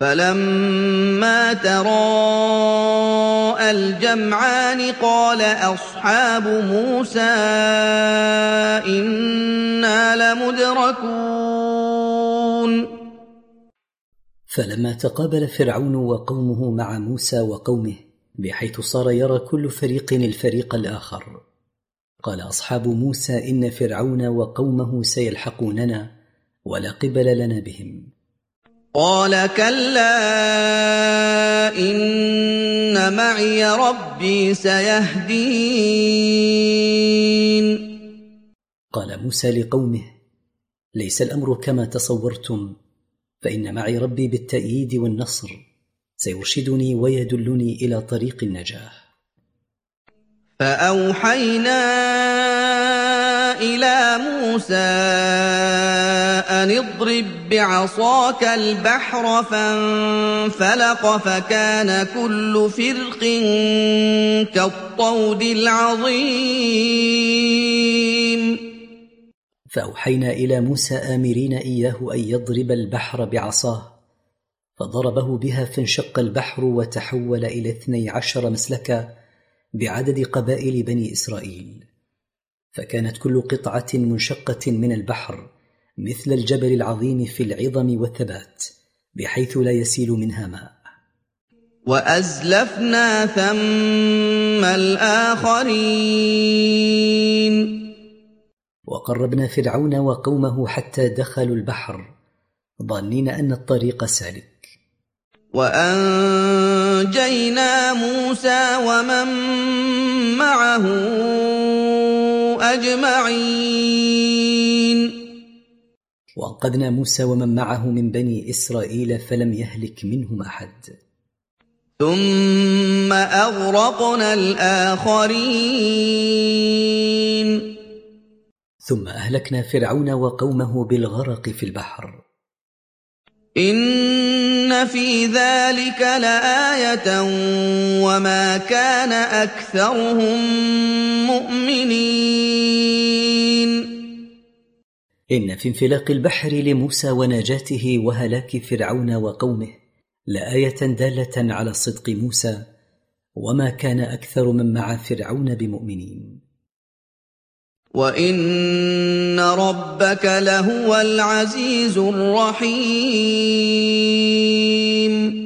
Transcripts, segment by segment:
فَلَمَّا تَرَاءَى الْجَمْعَانِ قَالَ أَصْحَابُ مُوسَىٰ إِنَّا لَمُدْرَكُونَ فلما تقابل فرعون وقومه مع موسى وقومه بحيث صار يرى كل فريق الفريق الآخر، قال أصحاب موسى إن فرعون وقومه سيلحقوننا ولا قبل لنا بهم. قال كلا إن معي ربي سيهدين. قال موسى لقومه ليس الأمر كما تصورتم، فإن معي ربي بالتأييد والنصر سيرشدني ويدلني إلى طريق النجاة. فأوحينا إلى موسى أن اضرب بعصاك البحر فانفلق فكان كل فرق كالطود العظيم. فأوحينا إلى موسى آمرين إياه أن يضرب البحر بعصاه، فضربه بها فانشق البحر وتحول إلى 12 مسلكا بعدد قبائل بني إسرائيل، فكانت كل قطعة منشقة من البحر مثل الجبل العظيم في العظم والثبات بحيث لا يسيل منها ماء. وأزلفنا ثم الآخرين. وقربنا فرعون وقومه حتى دخلوا البحر ظانين أن الطريق سالك. وأنجينا موسى ومن معه أجمعين. وأنقذنا موسى ومن معه من بني إسرائيل فلم يهلك منهم أحد. ثم أغرقنا الآخرين. ثم أهلكنا فرعون وقومه بالغرق في البحر. إن في ذلك لآية وما كان أكثرهم مؤمنين. إن في انفلاق البحر لموسى ونجاته وهلاك فرعون وقومه لآية دالة على صدق موسى، وما كان أكثر من مع فرعون بمؤمنين. وَإِنَّ رَبَّكَ لَهُوَ الْعَزِيزُ الرَّحِيمُ.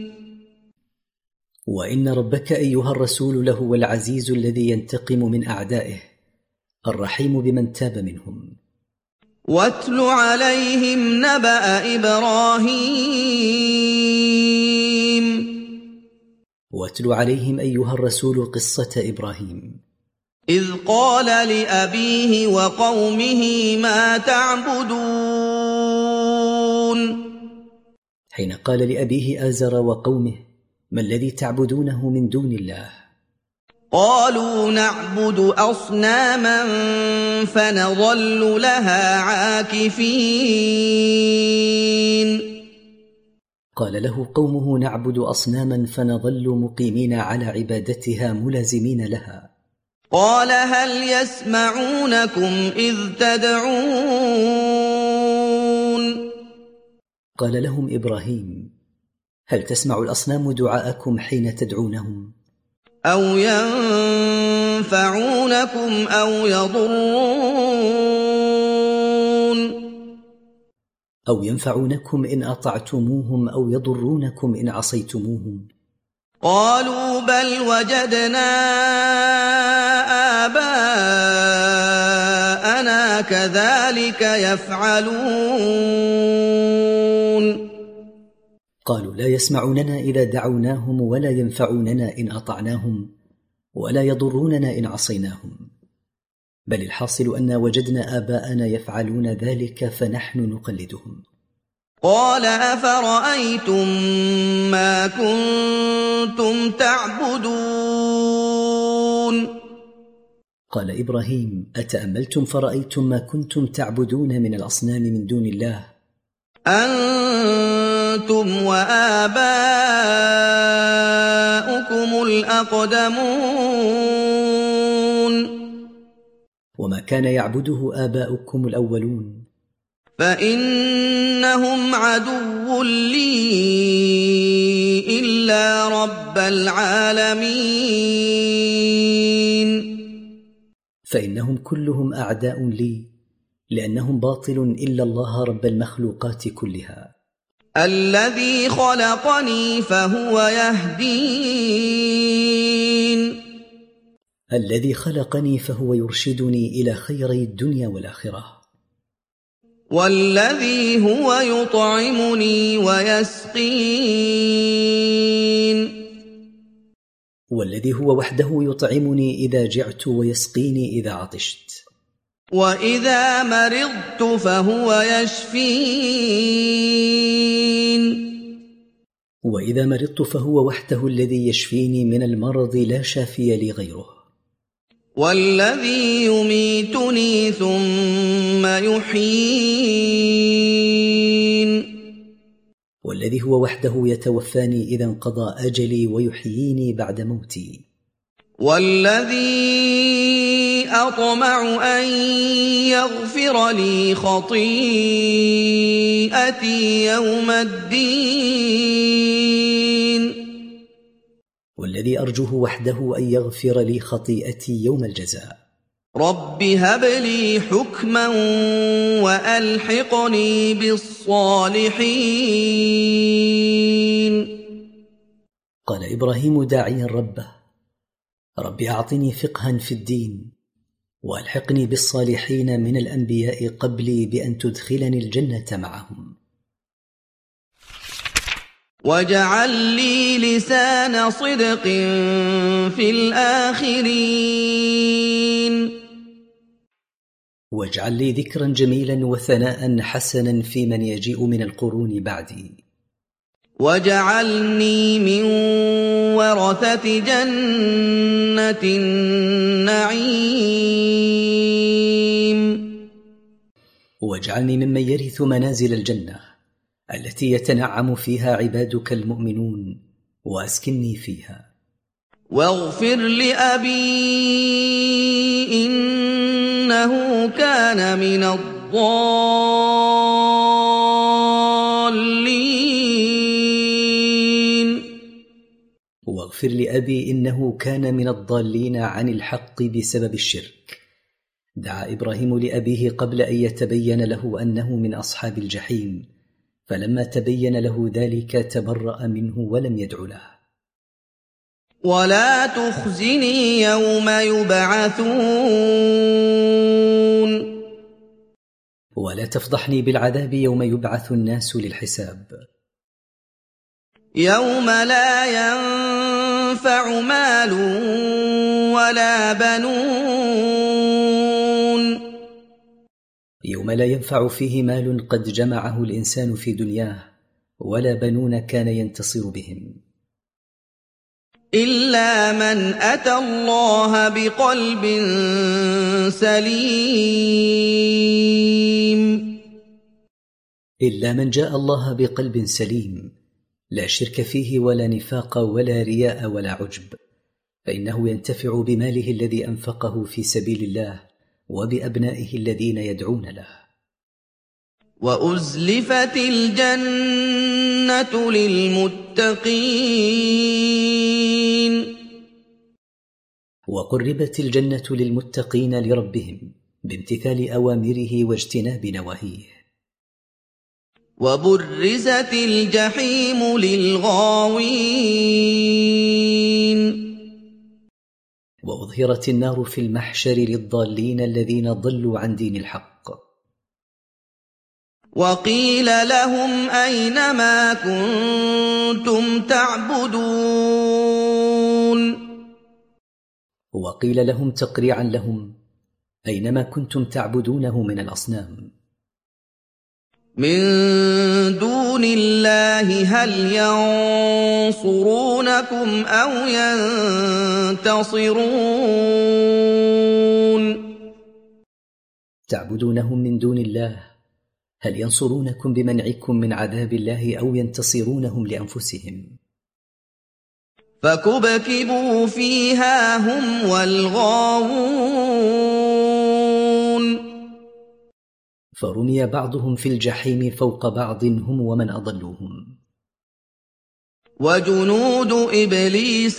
وإن ربك أيها الرسول لهو العزيز الذي ينتقم من أعدائه الرحيم بمن تاب منهم. واتل عليهم نبأ إبراهيم. واتل عليهم أيها الرسول قصة إبراهيم إذ قال لأبيه وقومه ما تعبدون. حين قال لأبيه آزر وقومه ما الذي تعبدونه من دون الله؟ قالوا نعبد أصناما فنظل لها عاكفين. قال له قومه نعبد أصناما فنظل مقيمين على عبادتها ملازمين لها. قال هل يسمعونكم إذ تدعون. قال لهم إبراهيم هل تسمع الأصنام دعاءكم حين تدعونهم؟ أو ينفعونكم أو يضرون. أو ينفعونكم إن أطعتموهم أو يضرونكم إن عصيتموهم. قالوا بل وجدنا آباءنا كذلك يفعلون. قالوا لا يسمعوننا إذا دعوناهم ولا ينفعوننا إن أطعناهم ولا يضروننا إن عصيناهم، بل الحاصل أن وجدنا آباءنا يفعلون ذلك فنحن نقلدهم. قال أفرأيتم ما كنتم تعبدون. قال إبراهيم أتأملتم فرأيتم ما كنتم تعبدون من الأصنام من دون الله؟ أنتم وآباؤكم الأقدمون. وما كان يعبده آباؤكم الأولون. فإنهم عدو لي رب العالمين فإنهم كلهم أعداء لي، لأنهم باطل إلا الله رب المخلوقات كلها. الذي خلقني فهو يهدين الذي خلقني فهو يرشدني إلى خيري الدنيا والآخرة. والذي هو يطعمني ويسقين والذي هو وحده يطعمني إذا جعت ويسقيني إذا عطشت. وإذا مرضت فهو يشفين وإذا مرضت فهو وحده الذي يشفيني من المرض لا شافي لي غيره. والذي يميتني ثم يحيين والذي هو وحده يتوفاني إذا انقضى أجلي ويحييني بعد موتي. والذي أطمع أن يغفر لي خطيئتي يوم الدين والذي أرجوه وحده أن يغفر لي خطيئتي يوم الجزاء. رب هب لي حكما وألحقني بالصالحين قال إبراهيم داعيا ربه: رب أعطني فقها في الدين وألحقني بالصالحين من الأنبياء قبلي بأن تدخلني الجنة معهم. واجعل لي لسان صدق في الآخرين واجعل لي ذكرا جميلا وثناء حسنا في من يجيء من القرون بعدي. واجعلني من ورثة جنة النعيم واجعلني ممن يرث منازل الجنة التي يتنعم فيها عبادك المؤمنون، وأسكنني فيها. واغفر لأبي إنه كان من الضالين. واغفر لأبي إنه كان من الضالين عن الحق بسبب الشرك. دعا إبراهيم لأبيه قبل أن يتبين له أنه من أصحاب الجحيم، فلما تبين له ذلك تبرأ منه ولم يدع له. ولا تخزني يوم يبعثون ولا تفضحني بالعذاب يوم يبعث الناس للحساب. يوم لا ينفع مال ولا بنون يوم لا ينفع فيه مال قد جمعه الإنسان في دنياه، ولا بنون كان ينتصر بهم، إلا من أتى الله بقلب سليم. إلا من جاء الله بقلب سليم لا شرك فيه ولا نفاق ولا رياء ولا عجب، فإنه ينتفع بماله الذي أنفقه في سبيل الله وبأبنائه الذين يدعون له. وأزلفت الجنة للمتقين وقربت الجنة للمتقين لربهم بامتثال أوامره واجتناب نواهيه. وبرزت الجحيم للغاوين وأظهرت النار في المحشر للضالين الذين ضلوا عن دين الحق. وقيل لهم أين ما كنتم تعبدون وقيل لهم تقريعا لهم: أينما كنتم تعبدونه من الأصنام من دون الله هل ينصرونكم أو ينتصرون تعبدونهم من دون الله هل ينصرونكم بمنعكم من عذاب الله أو ينتصرونهم لأنفسهم؟ فكبكبوا فيها هم والغاوون فرمي بعضهم في الجحيم فوق بعض هم ومن أضلوهم. وجنود إبليس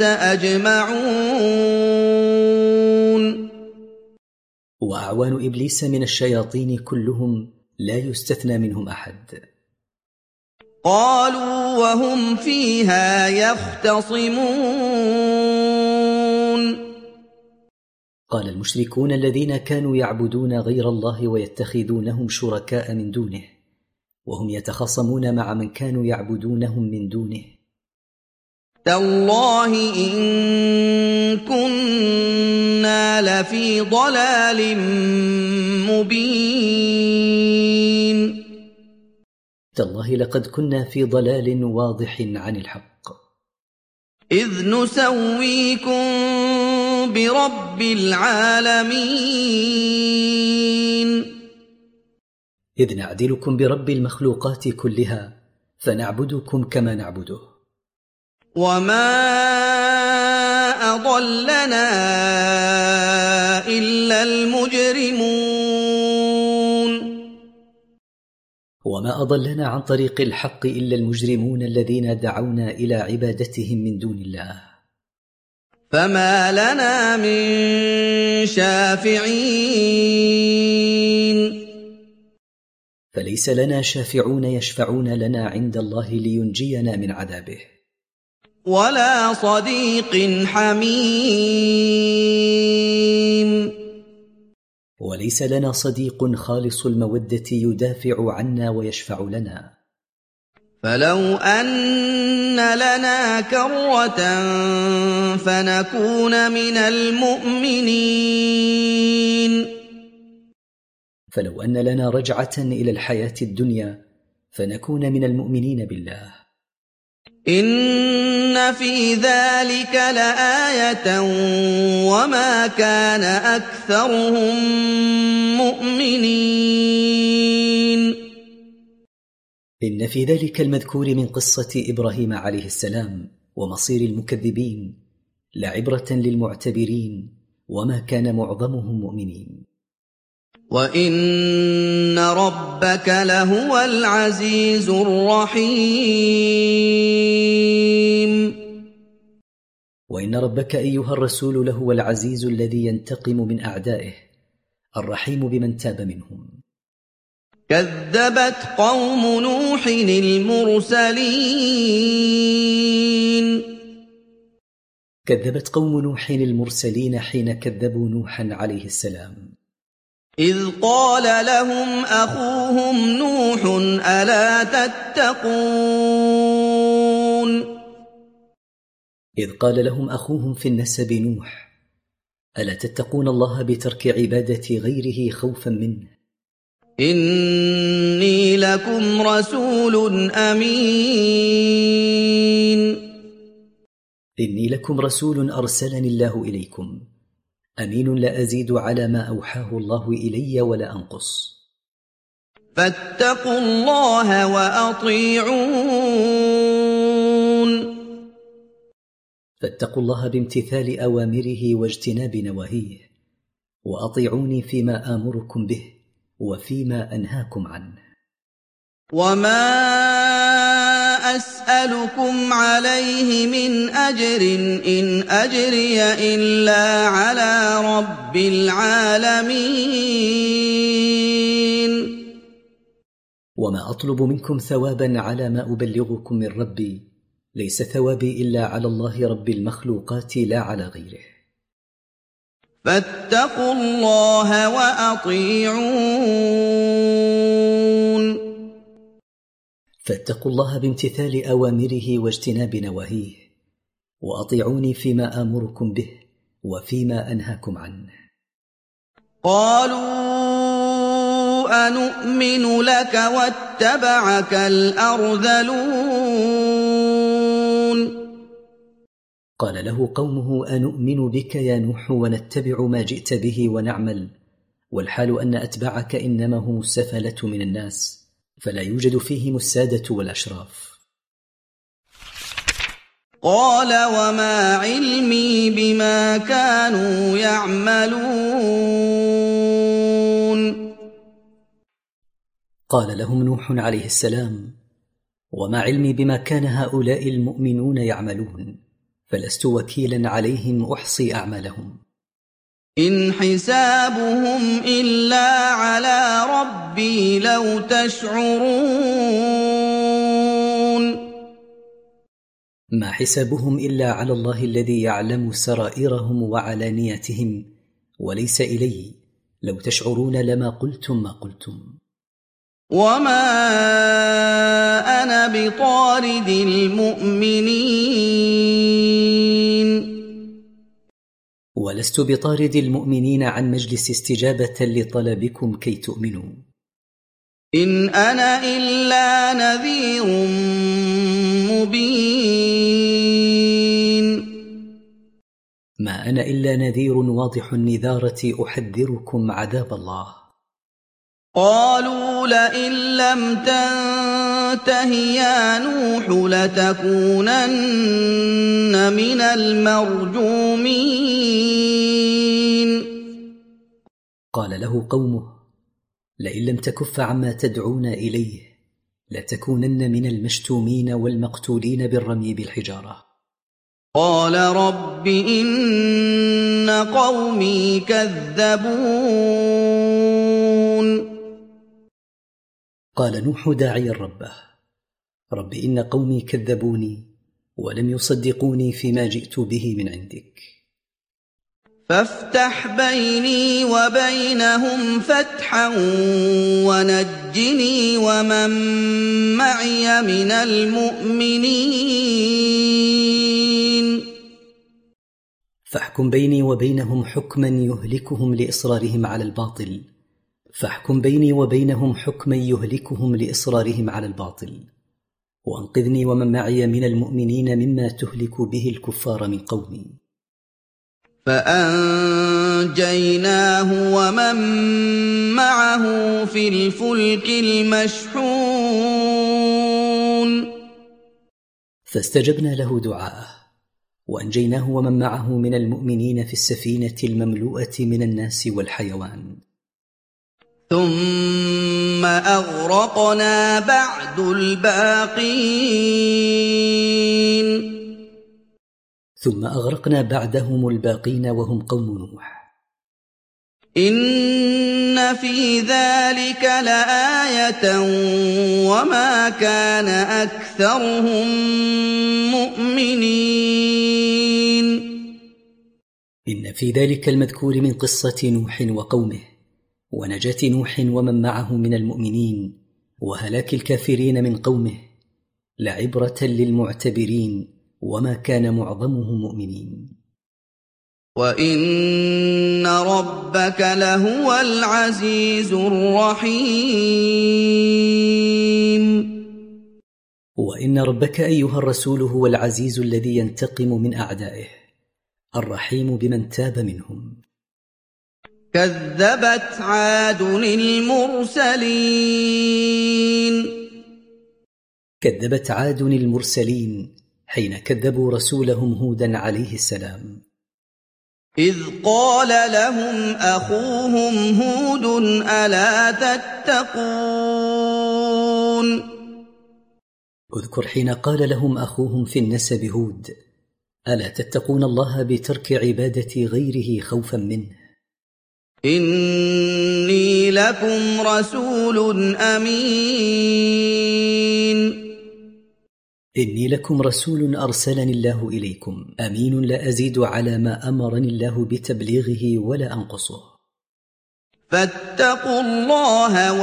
أجمعون. وأعوان إبليس من الشياطين كلهم لا يستثنى منهم أحد. قالوا وهم فيها يختصمون. قال المشركون الذين كانوا يعبدون غير الله ويتخذونهم شركاء من دونه وهم يتخاصمون مع من كانوا يعبدونهم من دونه: تالله إن كنا لفي ضلال مبين. تالله لقد كنا في ضلال واضح عن الحق. إذ نسويكم برب العالمين. إذ نعدلكم برب المخلوقات كلها فنعبدكم كما نعبده. وما أضلنا إلا المجرمون. وما أضلنا عن طريق الحق إلا المجرمون الذين دعونا إلى عبادتهم من دون الله. فما لنا من شافعين. فليس لنا شافعون يشفعون لنا عند الله لينجينا من عذابه. ولا صديق حميم. وليس لنا صديق خالص المودة يدافع عنا ويشفع لنا. فلو أن لنا كرة فنكون من المؤمنين. فلو أن لنا رجعة إلى الحياة الدنيا فنكون من المؤمنين بالله. إن في ذلك لآية وما كان أكثرهم مؤمنين. إن في ذلك المذكور من قصة إبراهيم عليه السلام ومصير المكذبين لعبرة للمعتبرين وما كان معظمهم مؤمنين. وإن ربك لهو العزيز الرحيم. وإن ربك أيها الرسول لهو العزيز الذي ينتقم من أعدائه الرحيم بمن تاب منهم. كذبت قوم نوح المرسلين. كذبت قوم نوح المرسلين حين كذبوا نوحا عليه السلام. إذ قال لهم أخوهم نوح ألا تتقون. إذ قال لهم أخوهم في النسب نوح: ألا تتقون الله بترك عبادة غيره خوفا منه؟ إني لكم رسول أمين. إني لكم رسول أرسلني الله إليكم أمين لا أزيد على ما أوحاه الله إلي ولا أنقص. فاتقوا الله وأطيعون. فاتقوا الله بامتثال أوامره واجتناب نواهيه وأطيعوني فيما آمركم به وفيما أنهاكم عنه. وما أسألكم عليه من أجر إن أجري إلا على رب العالمين. وما أطلب منكم ثوابا على ما أبلغكم من ربي ليس ثوابي إلا على الله رب المخلوقات لا على غيره. فاتقوا الله وأطيعون. فاتقوا الله بامتثال أوامره واجتناب نواهيه وأطيعوني فيما آمركم به وفيما أنهاكم عنه. قالوا أنؤمن لك واتبعك الأرذلون. قال له قومه: أنؤمن بك يا نوح ونتبع ما جئت به ونعمل، والحال أن أتباعك إنما هم السفلة من الناس فلا يوجد فيهم السادة والأشراف. قال وما علمي بما كانوا يعملون. قال لهم نوح عليه السلام: ومع علمي بما كان هؤلاء المؤمنون يعملون فلست وكيلا عليهم أحصي أعمالهم. إن حسابهم إلا على ربي لو تشعرون. ما حسابهم إلا على الله الذي يعلم سرائرهم وعلانياتهم وليس إلي، لو تشعرون لما قلتم ما قلتم. وما أنا بطارد المؤمنين. ولست بطارد المؤمنين عن مجلس استجابة لطلبكم كي تؤمنوا. إن أنا إلا نذير مبين. ما أنا إلا نذير واضح النذارة أحذركم عذاب الله. قالوا لئن لم تنته يا نوح لتكونن من المرجومين. قال له قومه: لئن لم تكف عما تدعون إليه لتكونن من المشتومين والمقتولين بالرمي بالحجارة. قال رب إن قومي كذبون. قال نوح داعيا ربه: رب إن قومي كذبوني ولم يصدقوني فيما جئت به من عندك. فافتح بيني وبينهم فتحا ونجني ومن معي من المؤمنين. فاحكم بيني وبينهم حكما يهلكهم لإصرارهم على الباطل. فاحكم بيني وبينهم حكما يهلكهم لإصرارهم على الباطل، وانقذني ومن معي من المؤمنين مما تهلك به الكفار من قومي. فأنجيناه ومن معه في الفلك المشحون. فاستجبنا له دعاءه وأنجيناه ومن معه من المؤمنين في السفينة المملوءة من الناس والحيوان. ثم أغرقنا بعد الباقين. ثم أغرقنا بعدهم الباقين وهم قوم نوح. إن في ذلك لآية وما كان أكثرهم مؤمنين. إن في ذلك المذكور من قصة نوح وقومه ونجاة نوح ومن معه من المؤمنين وهلاك الكافرين من قومه لعبرة للمعتبرين وما كان معظمهم مؤمنين. وإن ربك لهو العزيز الرحيم. وإن ربك أيها الرسول هو العزيز الذي ينتقم من أعدائه الرحيم بمن تاب منهم. كذبت عاد المرسلين. كذبت عاد المرسلين حين كذبوا رسولهم هودا عليه السلام. إذ قال لهم أخوهم هود ألا تتقون. اذكر حين قال لهم أخوهم في النسب هود: ألا تتقون الله بترك عبادة غيره خوفا منه. إني لكم رسول أمين. إني لكم رسول أرسلني الله إليكم أمين لا أزيد على ما أمرني الله بتبليغه ولا أنقصه. فاتقوا الله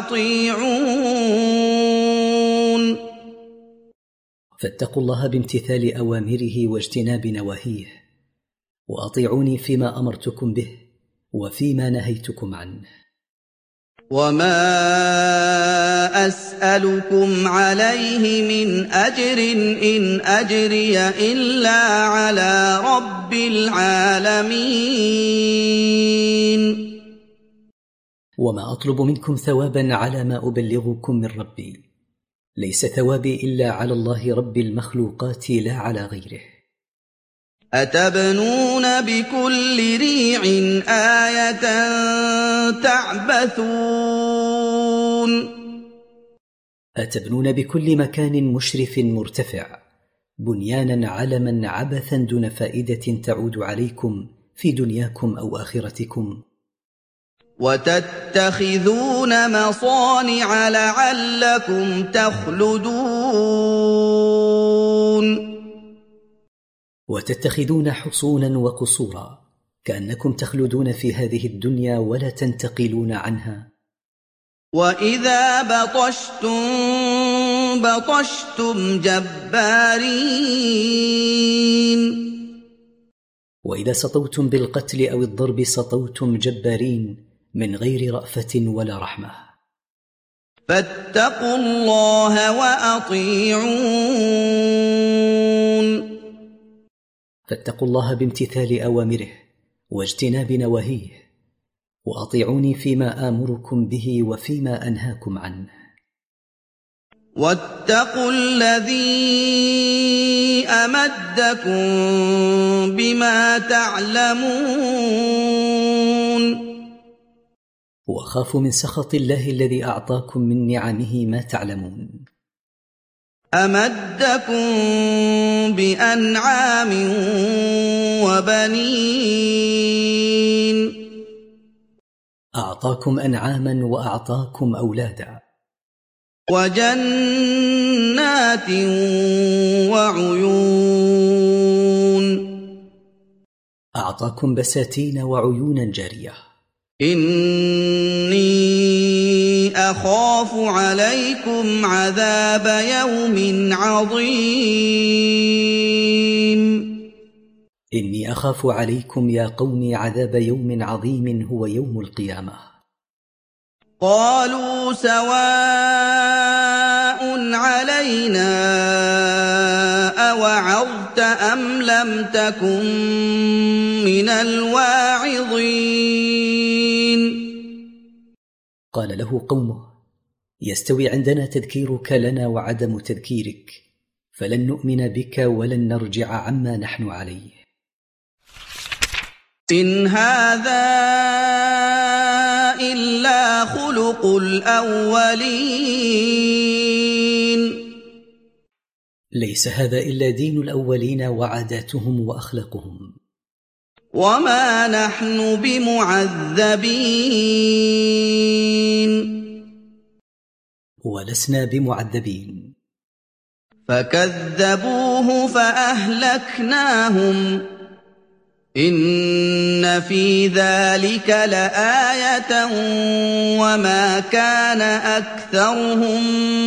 وأطيعون. فاتقوا الله بامتثال أوامره واجتناب نواهيه، وأطيعوني فيما أمرتكم به وفيما نهيتكم عنه. وما أسألكم عليه من أجر إن أجري إلا على رب العالمين. وما أطلب منكم ثوابا على ما أبلغكم من ربي، ليس ثوابي إلا على الله رب المخلوقات لا على غيره. أتبنون بكل ريع آية تعبثون. أتبنون بكل مكان مشرف مرتفع بنيانا علما عبثا دون فائدة تعود عليكم في دنياكم أو آخرتكم، وتتخذون مصانع لعلكم تخلدون، وتتخذون حصونا وقصورا كأنكم تخلدون في هذه الدنيا ولا تنتقلون عنها. وإذا بطشتم بطشتم جبارين، وإذا سطوتم بالقتل أو الضرب سطوتم جبارين من غير رأفة ولا رحمة. فاتقوا الله وأطيعون، فاتقوا الله بامتثال أوامره واجتناب نواهيه، وأطيعوني فيما آمركم به وفيما أنهاكم عنه. واتقوا الذي أمدكم بما تعلمون، وخافوا من سخط الله الذي أعطاكم من نعمه ما تعلمون. أمدكم بأنعام وبنين، أعطاكم أنعاما وأعطاكم أولادا، وجنات وعيون، أعطاكم بساتين وعيونا جارية. إني أخاف عليكم عذاب يوم عظيم، إني أخاف عليكم يا قوم عذاب يوم عظيم هو يوم القيامة. قالوا سواء علينا أوعظت أم لم تكن من الواعظين. قال له قومه: يستوي عندنا تذكيرك لنا وعدم تذكيرك، فلن نؤمن بك ولن نرجع عما نحن عليه. إن هذا إلا خلق الأولين، ليس هذا إلا دين الأولين وعاداتهم وأخلاقهم، وما نحن بمعذبين، ولسنا بمعذبين. فكذبوه فأهلكناهم، إن في ذلك لآية وما كان أكثرهم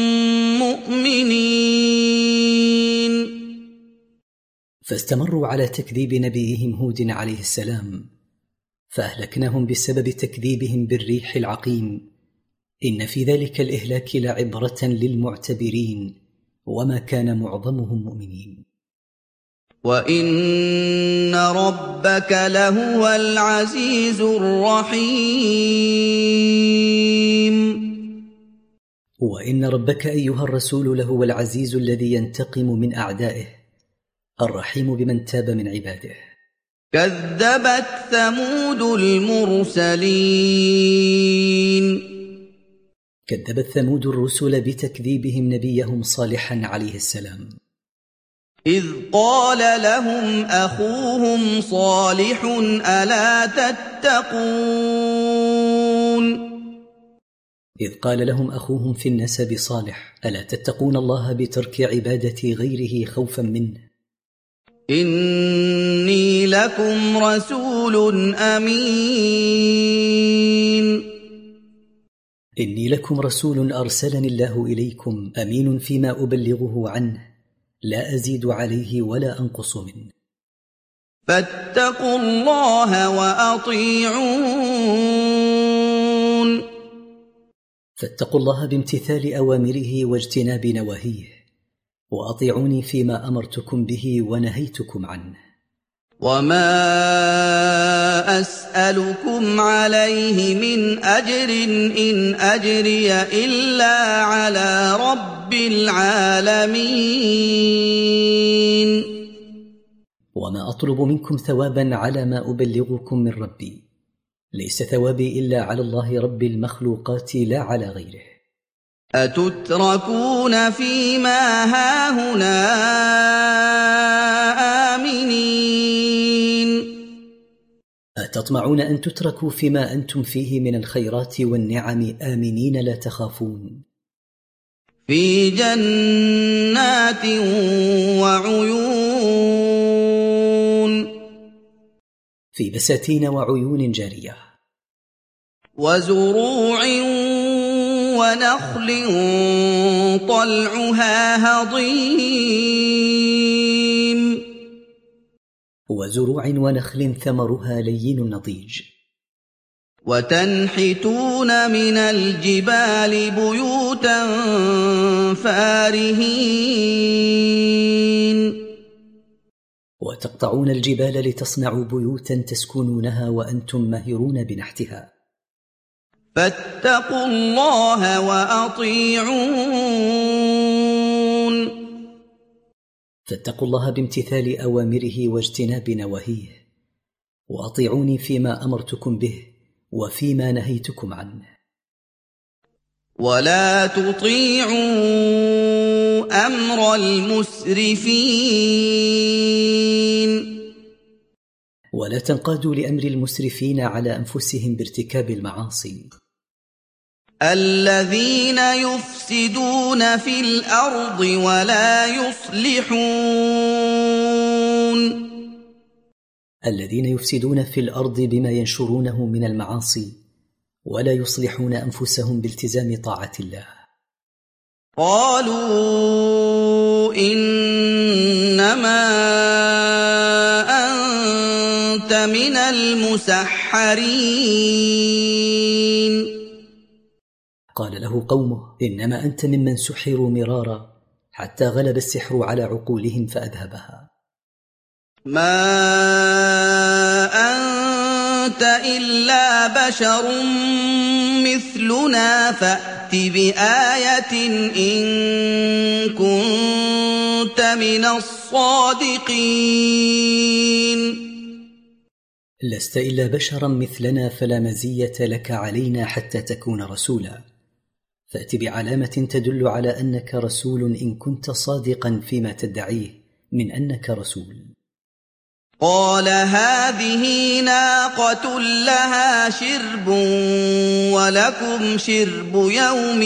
مؤمنين. فاستمروا على تكذيب نبيهم هود عليه السلام، فأهلكناهم بسبب تكذيبهم بالريح العقيم. إن في ذلك الإهلاك لعبرة للمعتبرين، وما كان معظمهم مؤمنين. وإن ربك لهو العزيز الرحيم، وإن ربك أيها الرسول لهو العزيز الذي ينتقم من أعدائه، الرحيم بمن تاب من عباده. كذبت ثمود المرسلين، كذبت ثمود الرسل بتكذيبهم نبيهم صالحا عليه السلام، إذ قال لهم أخوهم صالح ألا تتقون. إذ قال لهم أخوهم في النسب صالح: ألا تتقون الله بترك عبادة غيره خوفا منه. إني لكم رسول أمين، إني لكم رسول أرسلني الله إليكم أمين فيما أبلغه عنه، لا أزيد عليه ولا أنقص منه. فاتقوا الله وأطيعون، فاتقوا الله بامتثال أوامره واجتناب نواهيه، وأطيعوني فيما أمرتكم به ونهيتكم عنه. وما أسألكم عليه من أجر إن أجري إلا على رب العالمين. وما أطلب منكم ثوابا على ما أبلغكم من ربي، ليس ثوابي إلا على الله رب المخلوقات لا على غيره. أَتُتْرَكُونَ فِيمَا هَاهُنَا آمِنِينَ أتطمعون أن تتركوا فيما أنتم فيه من الخيرات والنعم آمنين لا تخافون؟ في جنات وعيون في بساتين وعيون جارية وزروع ونخل طلعها هضيم وزروع ونخل ثمرها لين نضيج وتنحتون من الجبال بيوتا فارهين وتقطعون الجبال لتصنعوا بيوتا تسكنونها وأنتم ماهرون بنحتها فاتقوا الله وأطيعون فاتقوا الله بامتثال أوامره واجتناب نواهيه وأطيعوني فيما أمرتكم به وفيما نهيتكم عنه ولا تطيعوا أمر المسرفين ولا تنقادوا لأمر المسرفين على أنفسهم بارتكاب المعاصي الذين يفسدون في الأرض ولا يصلحون الذين يفسدون في الأرض بما ينشرونه من المعاصي ولا يصلحون أنفسهم بالتزام طاعة الله قالوا إنما أنت من المسحرين قال له قومه إنما أنت ممن سحروا مرارا حتى غلب السحر على عقولهم فأذهبها ما أنت إلا بشر مثلنا فأت بآية إن كنت من الصادقين لست إلا بشرا مثلنا فلا مزية لك علينا حتى تكون رسولا فأت بعلامة تدل على أنك رسول إن كنت صادقا فيما تدعيه من أنك رسول قال هذه ناقة لها شرب ولكم شرب يوم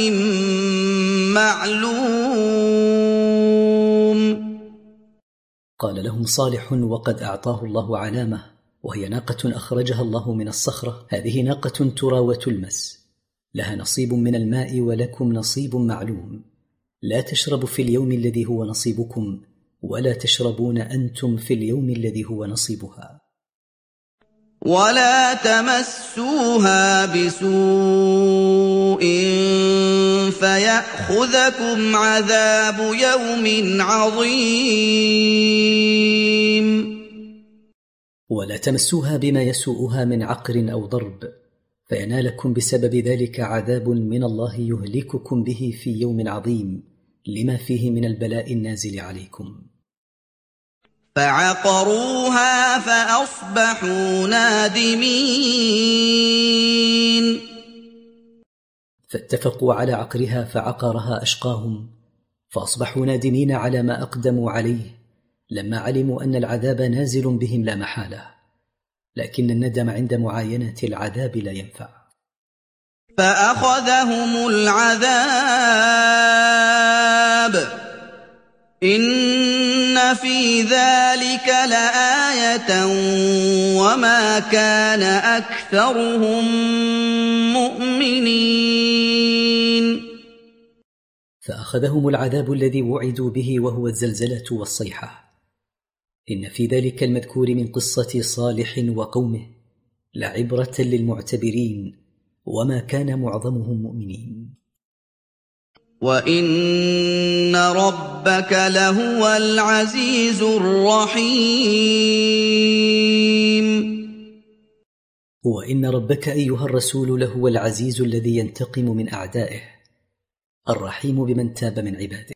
معلوم قال لهم صالح وقد أعطاه الله علامة وهي ناقة أخرجها الله من الصخرة هذه ناقة ترى وتلمس لها نصيب من الماء ولكم نصيب معلوم لا تشرب في اليوم الذي هو نصيبكم ولا تشربون أنتم في اليوم الذي هو نصيبها ولا تمسوها بسوء فيأخذكم عذاب يوم عظيم ولا تمسوها بما يسوءها من عقر أو ضرب فينالكم بسبب ذلك عذاب من الله يهلككم به في يوم عظيم لما فيه من البلاء النازل عليكم فعقروها فأصبحوا نادمين فاتفقوا على عقرها فعقرها أشقاهم فأصبحوا نادمين على ما أقدموا عليه لما علموا أن العذاب نازل بهم لا محالة لكن الندم عند معاينة العذاب لا ينفع فأخذهم العذاب إن في ذلك لآية وما كان أكثرهم مؤمنين فأخذهم العذاب الذي وعدوا به وهو الزلزلة والصيحة إن في ذلك المذكور من قصة صالح وقومه لعبرة للمعتبرين وما كان معظمهم مؤمنين وإن ربك لهو العزيز الرحيم وإن ربك أيها الرسول لهو العزيز الذي ينتقم من أعدائه الرحيم بمن تاب من عباده